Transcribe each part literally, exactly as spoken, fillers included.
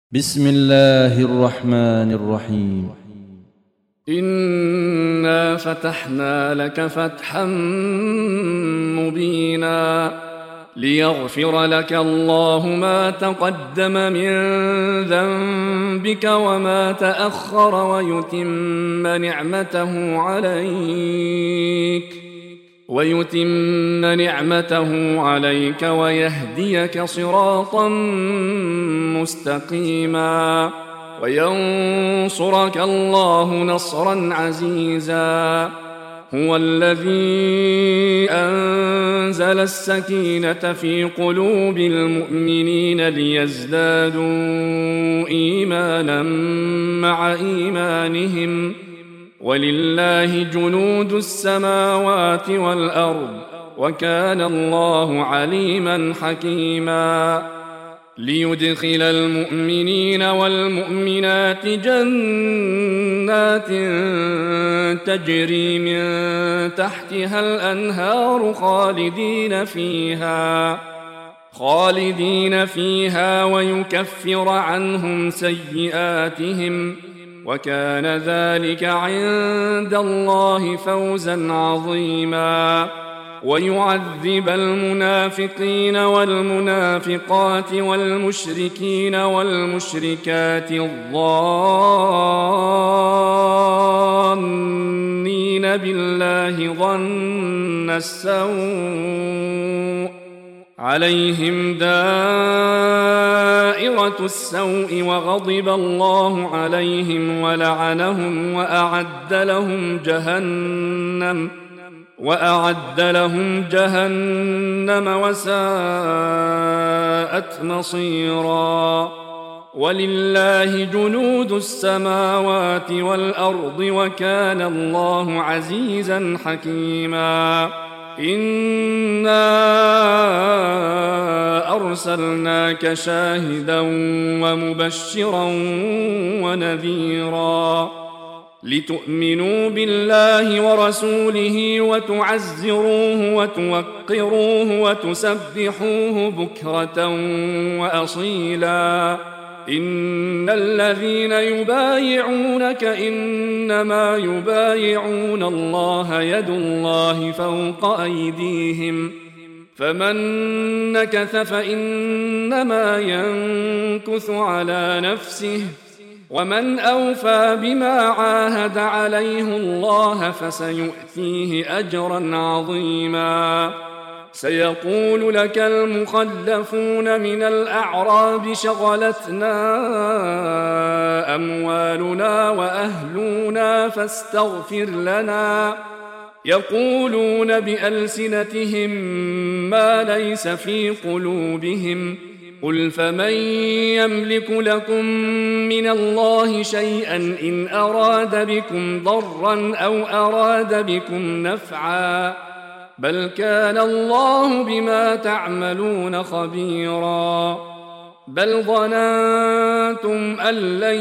بسم الله الرحمن الرحيم. إنا فتحنا لك فتحا مبينا ليغفر لك الله ما تقدم من ذنبك وما تأخر ويتم نعمته عليك ويتم نعمته عليك ويهديك صراطا مستقيما وينصرك الله نصرا عزيزا. هو الذي أنزل السكينة في قلوب المؤمنين ليزدادوا إيمانا مع إيمانهم ولله جنود السماوات والأرض وكان الله عليما حكيما. ليدخل المؤمنين والمؤمنات جنات تجري من تحتها الأنهار خالدين فيها خالدين فيها ويكفر عنهم سيئاتهم وكان ذلك عند الله فوزا عظيما. ويعذب المنافقين والمنافقات والمشركين والمشركات الظانين بالله ظن السوء عليهم دائرة السوء وغضب الله عليهم ولعنهم وأعد لهم جهنم وأعد لهم جهنم وساءت مصيرا. ولله جنود السماوات والأرض وكان الله عزيزا حكيما. إنا أرسلناك شاهدا ومبشرا ونذيرا لتؤمنوا بالله ورسوله وتعزروه وتوقروه وتسبحوه بكرة وأصيلا. إن الذين يبايعونك إنما يبايعون الله يد الله فوق أيديهم فمن نكث فإنما ينكث على نفسه ومن أوفى بما عاهد عليه الله فسيؤتيه أجرا عظيما. سيقول لك المخلفون من الأعراب شغلتنا أموالنا وأهلنا فاستغفر لنا يقولون بألسنتهم ما ليس في قلوبهم قل فمن يملك لكم من الله شيئا إن أراد بكم ضرا أو أراد بكم نفعا بل كان الله بما تعملون خبيرا. بل ظننتم أن لن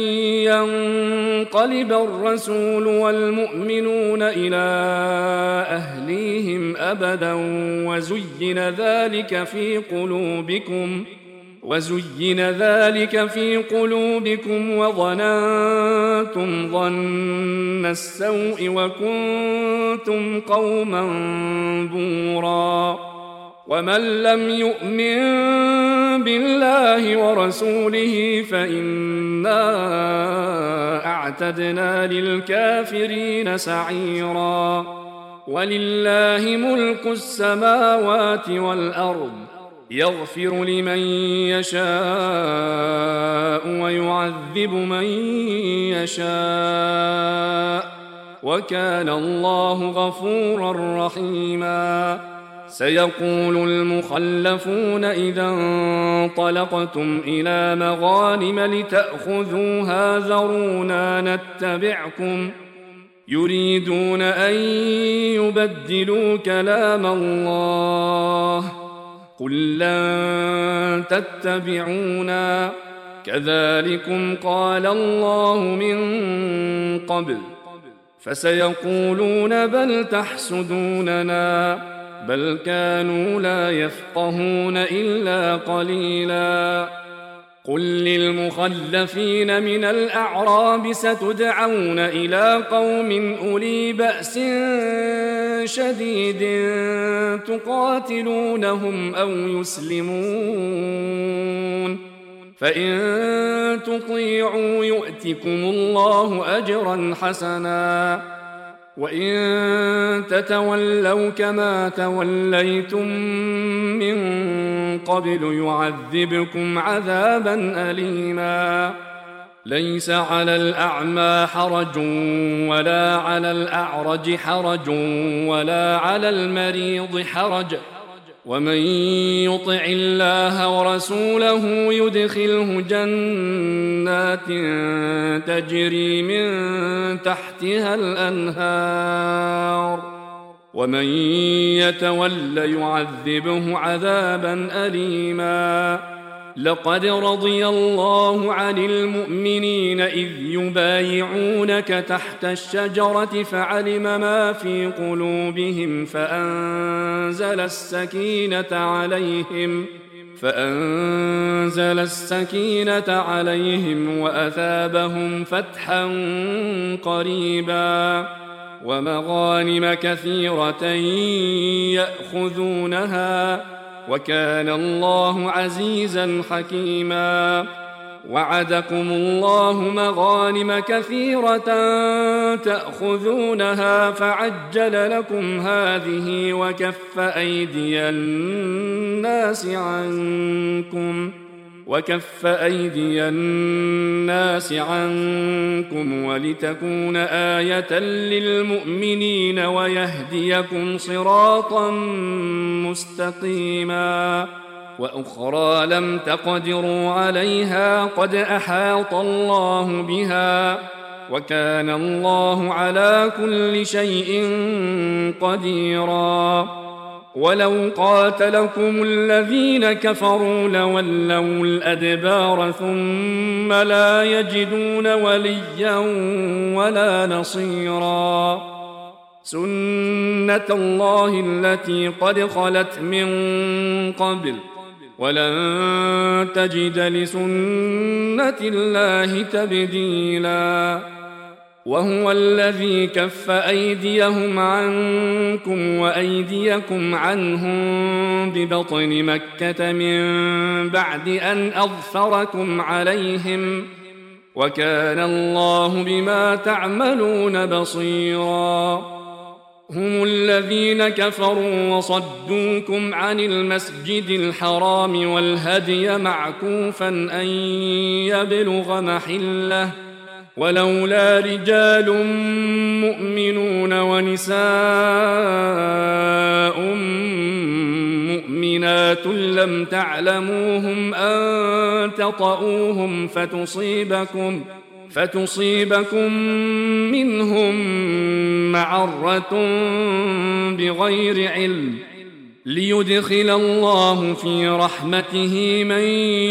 ينقلب الرسول والمؤمنون إلى أهليهم أبدا وزين ذلك في قلوبكم وزين ذلك في قلوبكم وظننتم ظن السوء وكنتم قوما بورا. ومن لم يؤمن بالله ورسوله فإنا أعتدنا للكافرين سعيرا. ولله ملك السماوات والأرض يغفر لمن يشاء ويعذب من يشاء وكان الله غفورا رحيما. سيقول المخلفون إذا انطلقتم إلى مغانم لتأخذوها ذرونا نتبعكم يريدون أن يبدلوا كلام الله قل لن تتبعونا كذلكم قال الله من قبل فسيقولون بل تحسدوننا بل كانوا لا يفقهون إلا قليلا قل للمخلفين من الأعراب ستدعون إلى قوم أولي بأس شديد تقاتلونهم أو يسلمون، فإن تطيعوا يؤتكم الله أجرا حسنا، وإن تتولوا كما توليتم من قبل يعذبكم عذابا أليما. ليس على الأعمى حرج ولا على الأعرج حرج ولا على المريض حرج، ومن يطع الله ورسوله يدخله جنات تجري من تحتها الأنهار، ومن يتول يعذبه عذابا أليما. لقد رضي الله عن المؤمنين إذ يبايعونك تحت الشجرة فعلم ما في قلوبهم فأنزل السكينة عليهم فأنزل السكينة عليهم وأثابهم فتحا قريبا ومغانم كثيرة يأخذونها، وكان الله عزيزا حكيما. وعدكم الله مغانم كثيرة تأخذونها فعجل لكم هذه وكف أيدي الناس عنكم وكف أيدي الناس عنكم ولتكون آية للمؤمنين ويهديكم صراطا مستقيما. وأخرى لم تقدروا عليها قد أحاط الله بها، وكان الله على كل شيء قديرا. ولو قاتلكم الذين كفروا لولوا الأدبار ثم لا يجدون وليا ولا نصيرا. سنة الله التي قد خلت من قبل ولن تجد لسنة الله تبديلا. وهو الذي كف أيديهم عنكم وأيديكم عنهم ببطن مكة من بعد أن أظفركم عليهم، وكان الله بما تعملون بصيرا. هم الذين كفروا وصدوكم عن المسجد الحرام والهدي معكوفا أن يبلغ محله، ولولا رجال مؤمنون ونساء مؤمنات لم تعلموهم أن تطؤوهم فتصيبكم فتصيبكم منهم معرة بغير علم، ليدخل الله في رحمته من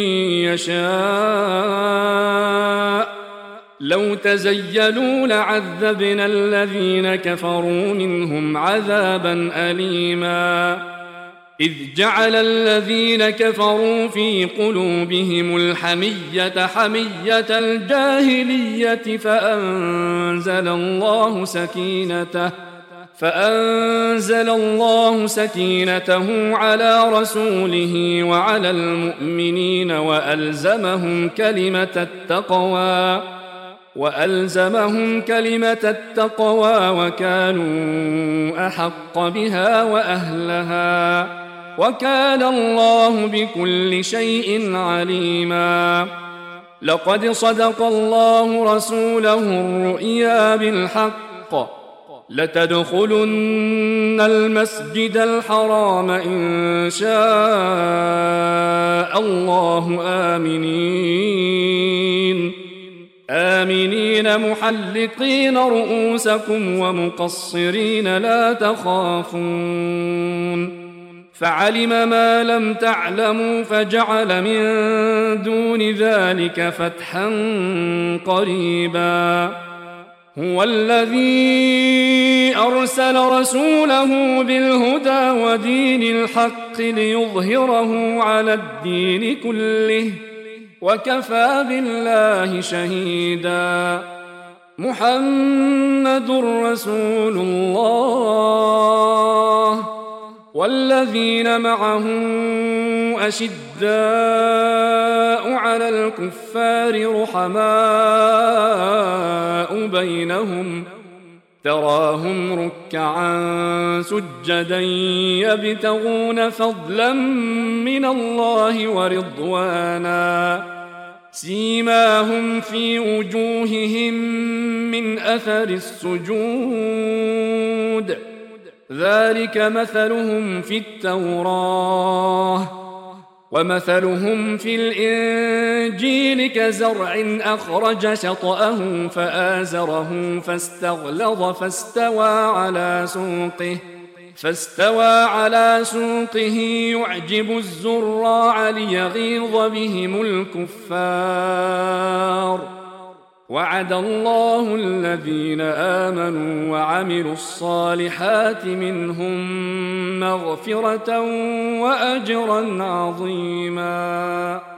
يشاء. لو تزيلوا لعذبنا الذين كفروا منهم عذابا أليما. إذ جعل الذين كفروا في قلوبهم الحمية حمية الجاهلية فأنزل الله سكينته فأنزل الله سكينته على رسوله وعلى المؤمنين وألزمهم كلمة التقوى وألزمهم كلمة التقوى وكانوا أحق بها وأهلها، وكان الله بكل شيء عليما. لقد صدق الله رسوله الرؤيا بالحق لتدخلن المسجد الحرام إن شاء الله آمنين آمنين محلقين رؤوسكم ومقصرين لا تخافون، فعلم ما لم تعلموا فجعل من دون ذلك فتحا قريبا. هو الذي أرسل رسوله بالهدى ودين الحق ليظهره على الدين كله وكفى بالله شهيدا. محمد رسول الله والذين معه أشداء على الكفار رحماء بينهم تراهم ركعا سجدا يبتغون فضلا من الله ورضوانا سيماهم في وجوههم من أثر السجود ذلك مثلهم في التوراة ومثلهم في الإنجيل كزرع أخرج شطأه فآزره فاستغلظ فاستوى على سوقه فاستوى على سوقه يعجب الزراع ليغيظ بهم الكفار. وعد الله الذين آمنوا وعملوا الصالحات منهم مغفرة وأجرا عظيما.